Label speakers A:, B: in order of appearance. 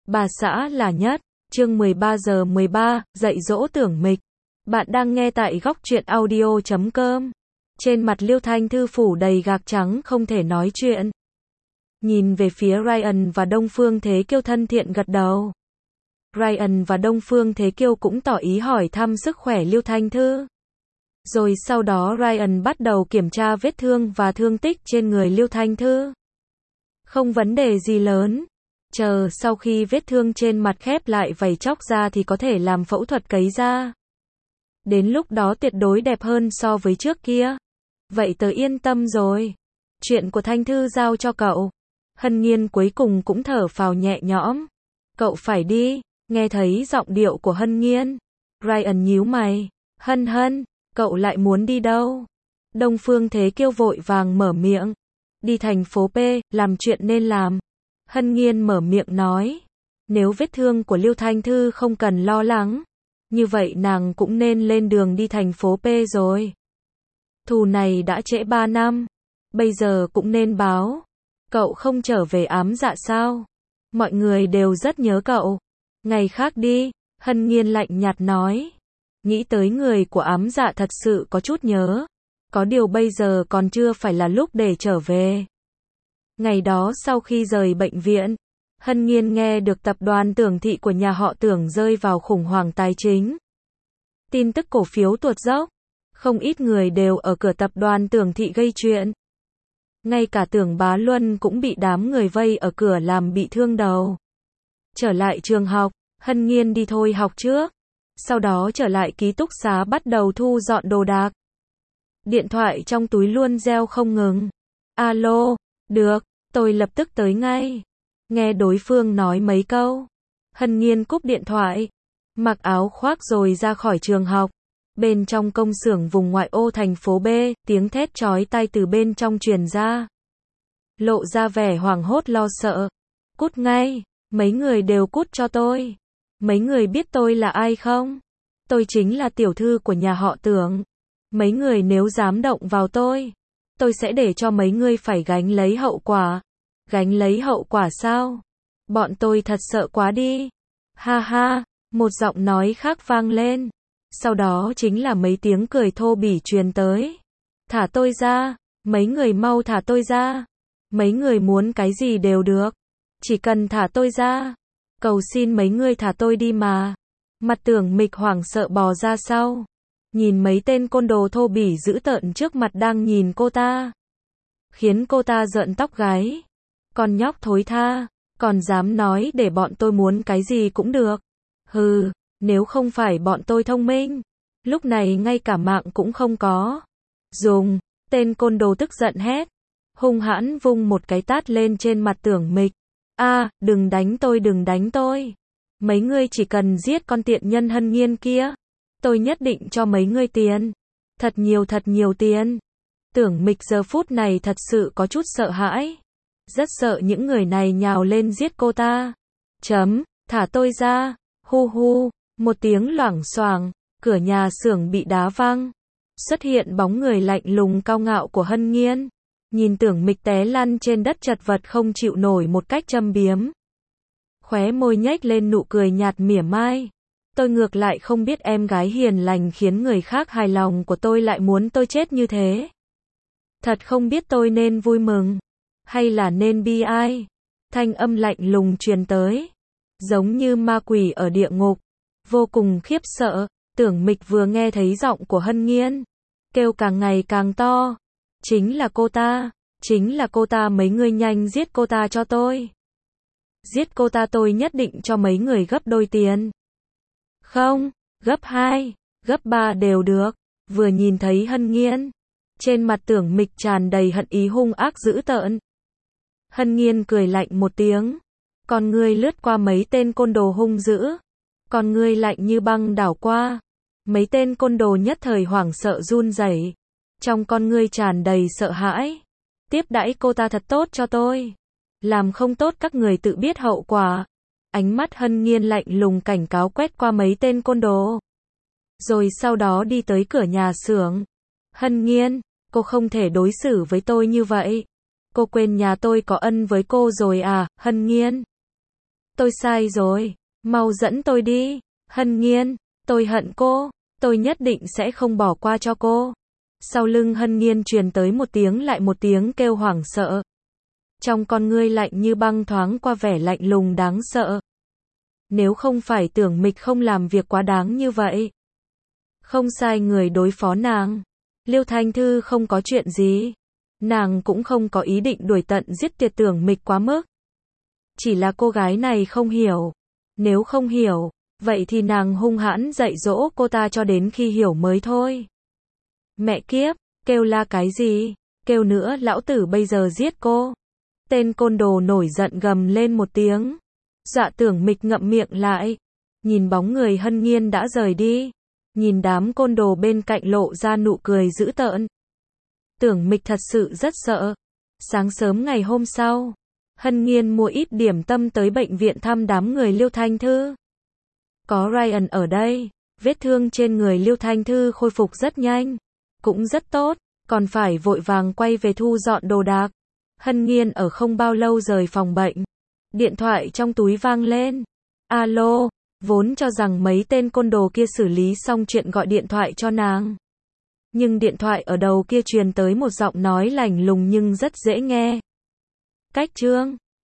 A: Bà xã là nhất. Chương 13:13, dạy dỗ Tưởng Mịch. Bạn đang nghe tại góc truyện audio.com. Trên mặt Liêu Thanh Thư phủ đầy gạc trắng không thể nói chuyện. Nhìn về phía Ryan và Đông Phương Thế Kiêu thân thiện gật đầu. Ryan và Đông Phương Thế Kiêu cũng tỏ ý hỏi thăm sức khỏe Liêu Thanh Thư. Rồi sau đó Ryan bắt đầu kiểm tra vết thương và thương tích trên người Liêu Thanh Thư. Không vấn đề gì lớn. Chờ sau khi vết thương trên mặt khép lại vảy chóc ra thì có thể làm phẫu thuật cấy ra. Đến lúc đó tuyệt đối đẹp hơn so với trước kia. Vậy tớ yên tâm rồi. Chuyện của Thanh Thư giao cho cậu. Hân Nhiên cuối cùng cũng thở phào nhẹ nhõm. Cậu phải đi. Nghe thấy giọng điệu của Hân Nhiên. Ryan nhíu mày. Hân, cậu lại muốn đi đâu? Đông Phương Thế Kiêu vội vàng mở miệng. Đi thành phố P, làm chuyện nên làm. Hân Nhiên mở miệng nói. Nếu vết thương của Liêu Thanh Thư không cần lo lắng. Như vậy nàng cũng nên lên đường đi thành phố P rồi. Thù này đã trễ 3 năm. Bây giờ cũng nên báo. Cậu không trở về Ám Dạ sao? Mọi người đều rất nhớ cậu. Ngày khác đi. Hân Nhiên lạnh nhạt nói. Nghĩ tới người của Ám Dạ thật sự có chút nhớ. Có điều bây giờ còn chưa phải là lúc để trở về. Ngày đó sau khi rời bệnh viện, Hân Nhiên nghe được tập đoàn Tưởng Thị của nhà họ Tưởng rơi vào khủng hoảng tài chính. Tin tức cổ phiếu tuột dốc. Không ít người đều ở cửa tập đoàn Tưởng Thị gây chuyện. Ngay cả Tưởng Bá Luân cũng bị đám người vây ở cửa làm bị thương đầu. Trở lại trường học, Hân Nhiên đi thôi học trước. Sau đó trở lại ký túc xá bắt đầu thu dọn đồ đạc. Điện thoại trong túi luôn reo không ngừng. Alo, được, tôi lập tức tới ngay. Nghe đối phương nói mấy câu. Hân Nhiên cúp điện thoại. Mặc áo khoác rồi ra khỏi trường học. Bên trong công xưởng vùng ngoại ô thành phố B, tiếng thét chói tai từ bên trong truyền ra. Lộ ra vẻ hoảng hốt lo sợ. Cút ngay, mấy người đều cút cho tôi. Mấy người biết tôi là ai không? Tôi chính là tiểu thư của nhà họ Tưởng. Mấy người nếu dám động vào tôi sẽ để cho mấy người phải gánh lấy hậu quả. Gánh lấy hậu quả sao? Bọn tôi thật sợ quá đi. Ha ha, một giọng nói khác vang lên. Sau đó chính là mấy tiếng cười thô bỉ truyền tới. Thả tôi ra, mấy người mau thả tôi ra. Mấy người muốn cái gì đều được. Chỉ cần thả tôi ra. Cầu xin mấy người thả tôi đi mà. Mặt Tưởng Mịch hoảng sợ bò ra sau. Nhìn mấy tên côn đồ thô bỉ dữ tợn trước mặt đang nhìn cô ta. Khiến cô ta rợn tóc gáy. Con nhóc thối tha, còn dám nói để bọn tôi muốn cái gì cũng được. Hừ, nếu không phải bọn tôi thông minh, lúc này ngay cả mạng cũng không có. Dùng, tên côn đồ tức giận hét. Hung hãn vung một cái tát lên trên mặt Tưởng Mịch. Đừng đánh tôi, đừng đánh tôi. Mấy ngươi chỉ cần giết con tiện nhân Hân Nhiên kia. Tôi nhất định cho mấy ngươi tiền. Thật nhiều tiền. Tưởng Mịch giờ phút này thật sự có chút sợ hãi. Rất sợ những người này nhào lên giết cô ta. Thả tôi ra. Hu, một tiếng loảng xoảng, cửa nhà xưởng bị đá văng. Xuất hiện bóng người lạnh lùng cao ngạo của Hân Nhiên. Nhìn Tưởng Mịch té lăn trên đất chật vật không chịu nổi một cách châm biếm. Khóe môi nhếch lên nụ cười nhạt mỉa mai. Tôi ngược lại không biết em gái hiền lành khiến người khác hài lòng của tôi lại muốn tôi chết như thế. Thật không biết tôi nên vui mừng, hay là nên bi ai. Thanh âm lạnh lùng truyền tới. Giống như ma quỷ ở địa ngục. Vô cùng khiếp sợ, Tưởng Mịch vừa nghe thấy giọng của Hân Nhiên. Kêu càng ngày càng to. Chính là cô ta, mấy người nhanh giết cô ta cho tôi. Giết cô ta tôi nhất định cho mấy người gấp đôi tiền. Không, gấp 2, gấp 3 đều được. Vừa nhìn thấy Hân Nhiên, trên mặt Tưởng Mịch tràn đầy hận ý hung ác dữ tợn. Hân Nhiên cười lạnh một tiếng. Con ngươi lướt qua mấy tên côn đồ hung dữ. Con ngươi lạnh như băng đảo qua. Mấy tên côn đồ nhất thời hoảng sợ run rẩy. Trong con ngươi tràn đầy sợ hãi. Tiếp đãi cô ta thật tốt cho tôi. Làm không tốt các người tự biết hậu quả. Ánh mắt Hân Nhiên lạnh lùng cảnh cáo quét qua mấy tên côn đồ. Rồi sau đó đi tới cửa nhà xưởng. Hân Nhiên, cô không thể đối xử với tôi như vậy. Cô quên nhà tôi có ân với cô rồi à, Hân Nhiên? Tôi sai rồi, mau dẫn tôi đi. Hân Nhiên, tôi hận cô, tôi nhất định sẽ không bỏ qua cho cô. Sau lưng Hân Nhiên truyền tới một tiếng lại một tiếng kêu hoảng sợ. Trong con ngươi lạnh như băng thoáng qua vẻ lạnh lùng đáng sợ. Nếu không phải Tưởng Mịch không làm việc quá đáng như vậy, không sai người đối phó nàng, Liêu Thanh Thư không có chuyện gì. Nàng cũng không có ý định đuổi tận giết tuyệt Tưởng Mịch quá mức. Chỉ là cô gái này không hiểu. Nếu không hiểu, vậy thì nàng hung hãn dạy dỗ cô ta cho đến khi hiểu mới thôi. Mẹ kiếp, kêu la cái gì? Kêu nữa lão tử bây giờ giết cô. Tên côn đồ nổi giận gầm lên một tiếng. Dọa Tưởng Mịch ngậm miệng lại. Nhìn bóng người Hân Nhiên đã rời đi. Nhìn đám côn đồ bên cạnh lộ ra nụ cười dữ tợn. Tưởng Mịch thật sự rất sợ. Sáng sớm ngày hôm sau, Hân Nhiên mua ít điểm tâm tới bệnh viện thăm đám người Liêu Thanh Thư. Có Ryan ở đây, vết thương trên người Liêu Thanh Thư khôi phục rất nhanh, cũng rất tốt, còn phải vội vàng quay về thu dọn đồ đạc. Hân Nhiên ở không bao lâu rời phòng bệnh. Điện thoại trong túi vang lên. Alo, vốn cho rằng mấy tên côn đồ kia xử lý xong chuyện gọi điện thoại cho nàng. Nhưng điện thoại ở đầu kia truyền tới một giọng nói lạnh lùng nhưng rất dễ nghe. Cách Trương,